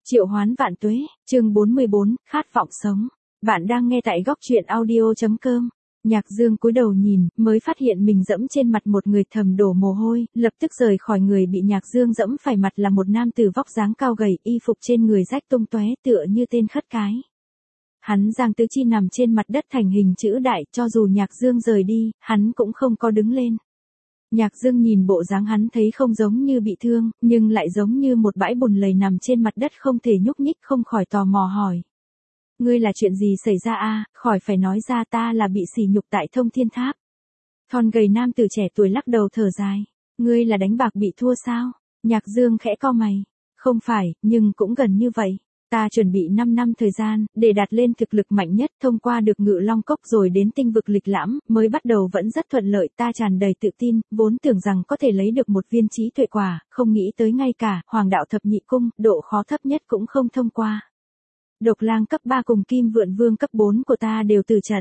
Triệu Hoán Vạn Tuế, chương 44, khát vọng sống. Bạn đang nghe tại góc truyện audio.com. Nhạc Dương cúi đầu nhìn, mới phát hiện mình dẫm trên mặt một người, thầm đổ mồ hôi, lập tức rời khỏi người bị Nhạc Dương dẫm phải mặt là một nam tử vóc dáng cao gầy, y phục trên người rách tung tóe tựa như tên khất cái. Hắn giang tứ chi nằm trên mặt đất thành hình chữ đại, cho dù Nhạc Dương rời đi, hắn cũng không có đứng lên. Nhạc Dương nhìn bộ dáng hắn thấy không giống như bị thương, nhưng lại giống như một bãi bùn lầy nằm trên mặt đất không thể nhúc nhích, không khỏi tò mò hỏi. Ngươi là chuyện gì xảy ra a? Khỏi phải nói ra, ta là bị sỉ nhục tại Thông Thiên Tháp. Thon gầy nam tử trẻ tuổi lắc đầu thở dài. Ngươi là đánh bạc bị thua sao? Nhạc Dương khẽ cau mày. Không phải, nhưng cũng gần như vậy. Ta chuẩn bị 5 năm thời gian, để đạt lên thực lực mạnh nhất, thông qua được Ngự Long Cốc rồi đến tinh vực lịch lãm, mới bắt đầu vẫn rất thuận lợi, ta tràn đầy tự tin, vốn tưởng rằng có thể lấy được một viên trí tuệ quả, không nghĩ tới ngay cả Hoàng đạo thập nhị cung, độ khó thấp nhất cũng không thông qua. Độc Lang cấp 3 cùng Kim Vượn Vương cấp 4 của ta đều từ trận.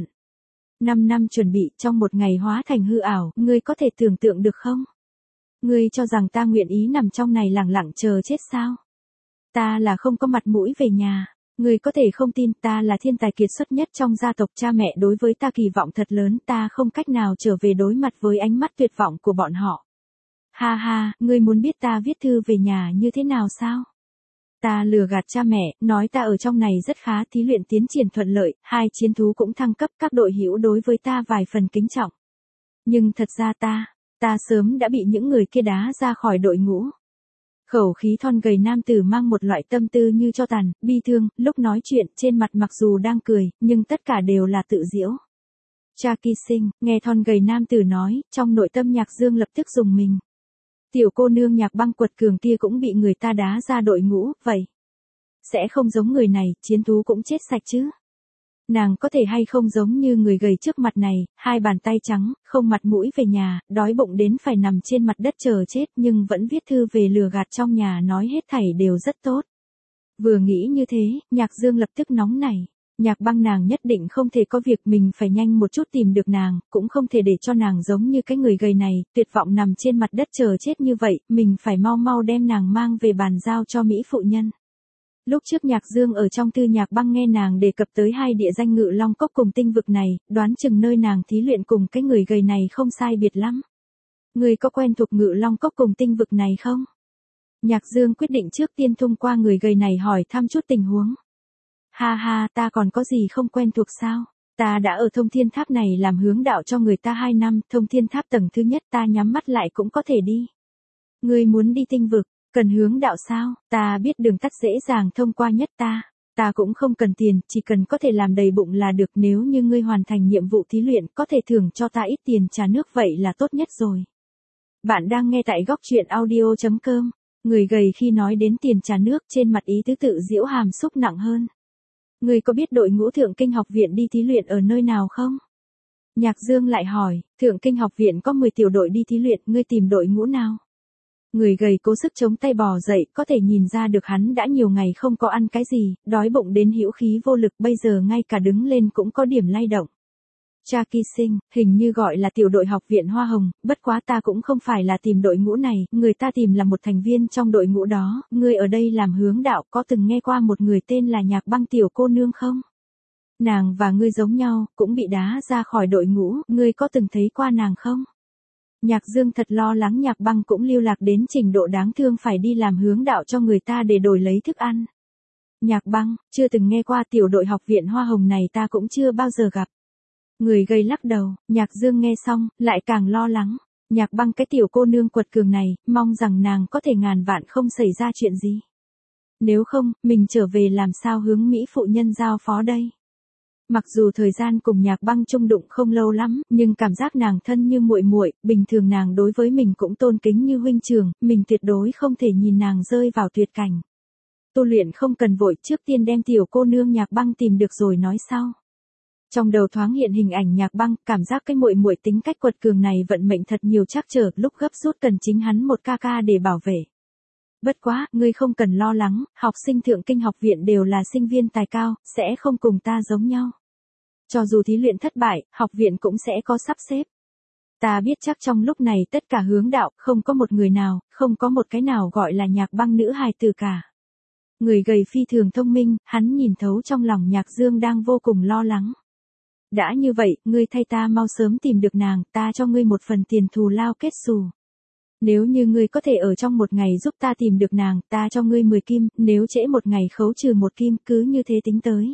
5 năm chuẩn bị, trong một ngày hóa thành hư ảo, ngươi có thể tưởng tượng được không? Ngươi cho rằng ta nguyện ý nằm trong này lẳng lặng chờ chết sao? Ta là không có mặt mũi về nhà. Người có thể không tin, ta là thiên tài kiệt xuất nhất trong gia tộc, cha mẹ đối với ta kỳ vọng thật lớn, ta không cách nào trở về đối mặt với ánh mắt tuyệt vọng của bọn họ. Ha ha, ngươi muốn biết ta viết thư về nhà như thế nào sao? Ta lừa gạt cha mẹ, nói ta ở trong này rất khá, thí luyện tiến triển thuận lợi, 2 chiến thú cũng thăng cấp, các đội hữu đối với ta vài phần kính trọng. Nhưng thật ra ta sớm đã bị những người kia đá ra khỏi đội ngũ. Khẩu khí thon gầy nam tử mang một loại tâm tư như tro tàn, bi thương, lúc nói chuyện, trên mặt mặc dù đang cười, nhưng tất cả đều là tự giễu. Cha Kỳ Sinh, nghe thon gầy nam tử nói, trong nội tâm Nhạc Dương lập tức rùng mình. Tiểu cô nương Nhạc Băng quật cường kia cũng bị người ta đá ra đội ngũ, vậy. Sẽ không giống người này, chiến thú cũng chết sạch chứ. Nàng có thể hay không giống như người gầy trước mặt này, 2 bàn tay trắng, không mặt mũi về nhà, đói bụng đến phải nằm trên mặt đất chờ chết, nhưng vẫn viết thư về lừa gạt trong nhà, nói hết thảy đều rất tốt. Vừa nghĩ như thế, Nhạc Dương lập tức nóng nảy. Nhạc Băng nàng nhất định không thể có việc, mình phải nhanh một chút tìm được nàng, cũng không thể để cho nàng giống như cái người gầy này, tuyệt vọng nằm trên mặt đất chờ chết như vậy, mình phải mau mau đem nàng mang về bàn giao cho Mỹ phụ nhân. Lúc trước Nhạc Dương ở trong thư Nhạc Băng nghe nàng đề cập tới 2 địa danh Ngự Long Cốc cùng tinh vực này, đoán chừng nơi nàng thí luyện cùng cái người gầy này không sai biệt lắm. Người có quen thuộc Ngự Long Cốc cùng tinh vực này không? Nhạc Dương quyết định trước tiên thông qua người gầy này hỏi thăm chút tình huống. Ha ha, ta còn có gì không quen thuộc sao? Ta đã ở Thông Thiên Tháp này làm hướng đạo cho người ta 2 năm, Thông Thiên Tháp tầng thứ nhất ta nhắm mắt lại cũng có thể đi. Ngươi muốn đi tinh vực? Cần hướng đạo sao? Ta biết đường tắt dễ dàng thông qua nhất, ta cũng không cần tiền, chỉ cần có thể làm đầy bụng là được, nếu như ngươi hoàn thành nhiệm vụ thí luyện, có thể thưởng cho ta ít tiền trà nước vậy là tốt nhất rồi. Bạn đang nghe tại góc truyện audio.com. Người gầy khi nói đến tiền trà nước, trên mặt ý tứ tự giễu hàm xúc nặng hơn. Ngươi có biết đội ngũ Thượng Kinh học viện đi thí luyện ở nơi nào không? Nhạc Dương lại hỏi, Thượng Kinh học viện có 10 tiểu đội đi thí luyện, ngươi tìm đội ngũ nào? Người gầy cố sức chống tay bò dậy, có thể nhìn ra được hắn đã nhiều ngày không có ăn cái gì, đói bụng đến hữu khí vô lực, bây giờ ngay cả đứng lên cũng có điểm lay động. Cha Kỳ Sinh, hình như gọi là tiểu đội học viện Hoa Hồng, bất quá ta cũng không phải là tìm đội ngũ này, người ta tìm là một thành viên trong đội ngũ đó, ngươi ở đây làm hướng đạo, có từng nghe qua một người tên là Nhạc Băng tiểu cô nương không? Nàng và ngươi giống nhau, cũng bị đá ra khỏi đội ngũ, ngươi có từng thấy qua nàng không? Nhạc Dương thật lo lắng Nhạc Băng cũng lưu lạc đến trình độ đáng thương phải đi làm hướng đạo cho người ta để đổi lấy thức ăn. Nhạc Băng, chưa từng nghe qua tiểu đội học viện Hoa Hồng này, ta cũng chưa bao giờ gặp. Người gầy lắc đầu, Nhạc Dương nghe xong, lại càng lo lắng. Nhạc Băng cái tiểu cô nương quật cường này, mong rằng nàng có thể ngàn vạn không xảy ra chuyện gì. Nếu không, mình trở về làm sao hướng Mỹ phụ nhân giao phó đây? Mặc dù thời gian cùng Nhạc Băng chung đụng không lâu lắm, nhưng cảm giác nàng thân như muội muội, bình thường nàng đối với mình cũng tôn kính như huynh trưởng, mình tuyệt đối không thể nhìn nàng rơi vào tuyệt cảnh. Tu luyện không cần vội, trước tiên đem tiểu cô nương Nhạc Băng tìm được rồi nói sau. Trong đầu thoáng hiện hình ảnh Nhạc Băng, cảm giác cái muội muội tính cách quật cường này vận mệnh thật nhiều trắc trở, lúc gấp rút cần chính hắn một ca ca để bảo vệ. Bất quá, ngươi không cần lo lắng, học sinh Thượng Kinh học viện đều là sinh viên tài cao, sẽ không cùng ta giống nhau. Cho dù thí luyện thất bại, học viện cũng sẽ có sắp xếp. Ta biết chắc trong lúc này tất cả hướng đạo, không có một người nào, không có một cái nào gọi là Nhạc Băng nữ hài tử cả. Người gầy phi thường thông minh, hắn nhìn thấu trong lòng Nhạc Dương đang vô cùng lo lắng. Đã như vậy, ngươi thay ta mau sớm tìm được nàng, ta cho ngươi một phần tiền thù lao kết xù. Nếu như ngươi có thể ở trong một ngày giúp ta tìm được nàng, ta cho ngươi 10 kim, nếu trễ một ngày khấu trừ 1 kim, cứ như thế tính tới.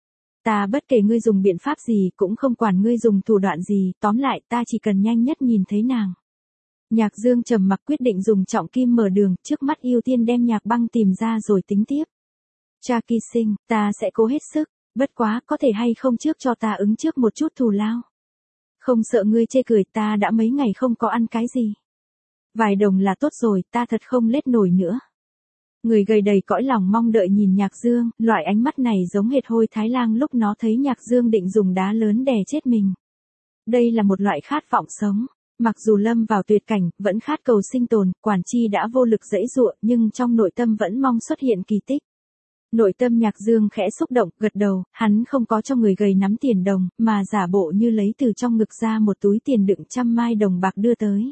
Ta bất kể ngươi dùng biện pháp gì, cũng không quản ngươi dùng thủ đoạn gì, tóm lại ta chỉ cần nhanh nhất nhìn thấy nàng. Nhạc Dương trầm mặc quyết định dùng trọng kim mở đường, trước mắt ưu tiên đem Nhạc Băng tìm ra rồi tính tiếp. Cha Kỳ Sinh, ta sẽ cố hết sức, bất quá có thể hay không trước cho ta ứng trước một chút thù lao. Không sợ ngươi chê cười, ta đã mấy ngày không có ăn cái gì. Vài đồng là tốt rồi, ta thật không lết nổi nữa. Người gầy đầy cõi lòng mong đợi nhìn Nhạc Dương, loại ánh mắt này giống hệt Hôi Thái Lang lúc nó thấy Nhạc Dương định dùng đá lớn đè chết mình. Đây là một loại khát vọng sống. Mặc dù lâm vào tuyệt cảnh, vẫn khát cầu sinh tồn, Quản Chi đã vô lực giãy giụa, nhưng trong nội tâm vẫn mong xuất hiện kỳ tích. Nội tâm Nhạc Dương khẽ xúc động, gật đầu, hắn không có cho người gầy nắm tiền đồng, mà giả bộ như lấy từ trong ngực ra một túi tiền đựng 100 mai đồng bạc đưa tới.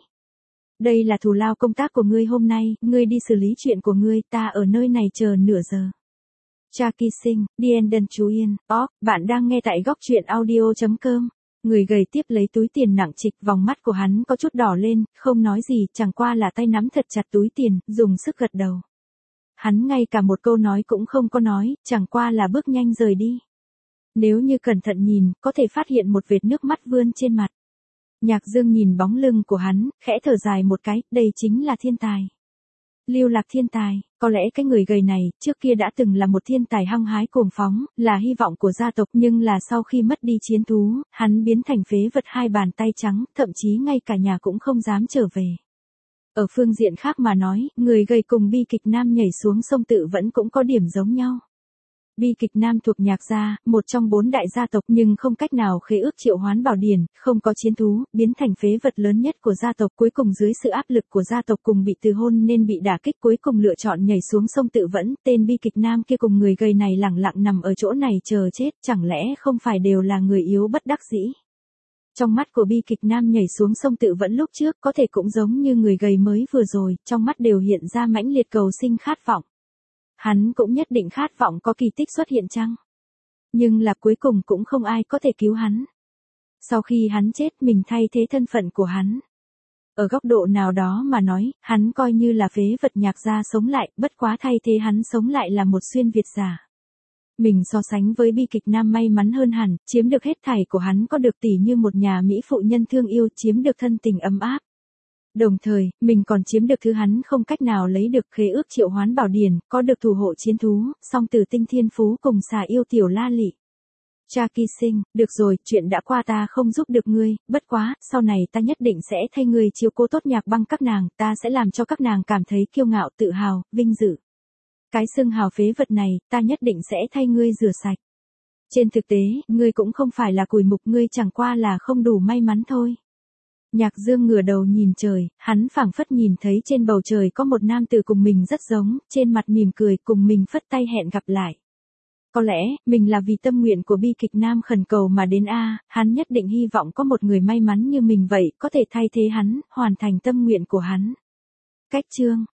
Đây là thù lao công tác của ngươi hôm nay, ngươi đi xử lý chuyện của ngươi, ta ở nơi này chờ nửa giờ. Cha Kỳ Sinh, Dien Đơn Chú Yên, bạn đang nghe tại góc truyện audio.com. Người gầy tiếp lấy túi tiền nặng trịch, vòng mắt của hắn có chút đỏ lên, không nói gì, chẳng qua là tay nắm thật chặt túi tiền, dùng sức gật đầu. Hắn ngay cả một câu nói cũng không có nói, chẳng qua là bước nhanh rời đi. Nếu như cẩn thận nhìn, có thể phát hiện một vệt nước mắt vươn trên mặt. Nhạc Dương nhìn bóng lưng của hắn, khẽ thở dài một cái, đây chính là thiên tài. Lưu Lạc thiên tài, có lẽ cái người gầy này, trước kia đã từng là một thiên tài hăng hái cuồng phóng, là hy vọng của gia tộc, nhưng là sau khi mất đi chiến thú, hắn biến thành phế vật hai bàn tay trắng, thậm chí ngay cả nhà cũng không dám trở về. Ở phương diện khác mà nói, người gầy cùng bi kịch nam nhảy xuống sông Tự vẫn cũng có điểm giống nhau. Bi kịch nam thuộc Nhạc gia, một trong 4 đại gia tộc nhưng không cách nào khế ước triệu hoán bảo điển, không có chiến thú, biến thành phế vật lớn nhất của gia tộc, cuối cùng dưới sự áp lực của gia tộc cùng bị từ hôn nên bị đả kích, cuối cùng lựa chọn nhảy xuống sông Tự vẫn. Tên bi kịch nam kia cùng người gầy này lẳng lặng nằm ở chỗ này chờ chết, chẳng lẽ không phải đều là người yếu bất đắc dĩ. Trong mắt của bi kịch nam nhảy xuống sông Tự vẫn lúc trước có thể cũng giống như người gầy mới vừa rồi, trong mắt đều hiện ra mãnh liệt cầu sinh khát vọng. Hắn cũng nhất định khát vọng có kỳ tích xuất hiện chăng? Nhưng là cuối cùng cũng không ai có thể cứu hắn. Sau khi hắn chết, mình thay thế thân phận của hắn. Ở góc độ nào đó mà nói, hắn coi như là phế vật Nhạc gia sống lại, bất quá thay thế hắn sống lại là một xuyên Việt giả. Mình so sánh với bi kịch nam may mắn hơn hẳn, chiếm được hết thảy của hắn, có được tỷ như một nhà mỹ phụ nhân thương yêu, chiếm được thân tình ấm áp. Đồng thời, mình còn chiếm được thứ hắn không cách nào lấy được, khế ước triệu hoán bảo điển, có được thủ hộ chiến thú, song tử tinh thiên phú cùng xà yêu tiểu La Lị. Cha Kỳ Sinh, được rồi, chuyện đã qua ta không giúp được ngươi, bất quá, sau này ta nhất định sẽ thay ngươi chiếu cố tốt Nhạc Băng các nàng, ta sẽ làm cho các nàng cảm thấy kiêu ngạo, tự hào, vinh dự. Cái xưng hào phế vật này, ta nhất định sẽ thay ngươi rửa sạch. Trên thực tế, ngươi cũng không phải là cùi mục, ngươi chẳng qua là không đủ may mắn thôi. Nhạc Dương ngửa đầu nhìn trời, hắn phảng phất nhìn thấy trên bầu trời có một nam tử cùng mình rất giống, trên mặt mỉm cười cùng mình phất tay hẹn gặp lại. Có lẽ, mình là vì tâm nguyện của bi kịch nam khẩn cầu mà đến hắn nhất định hy vọng có một người may mắn như mình vậy, có thể thay thế hắn, hoàn thành tâm nguyện của hắn. Cách chương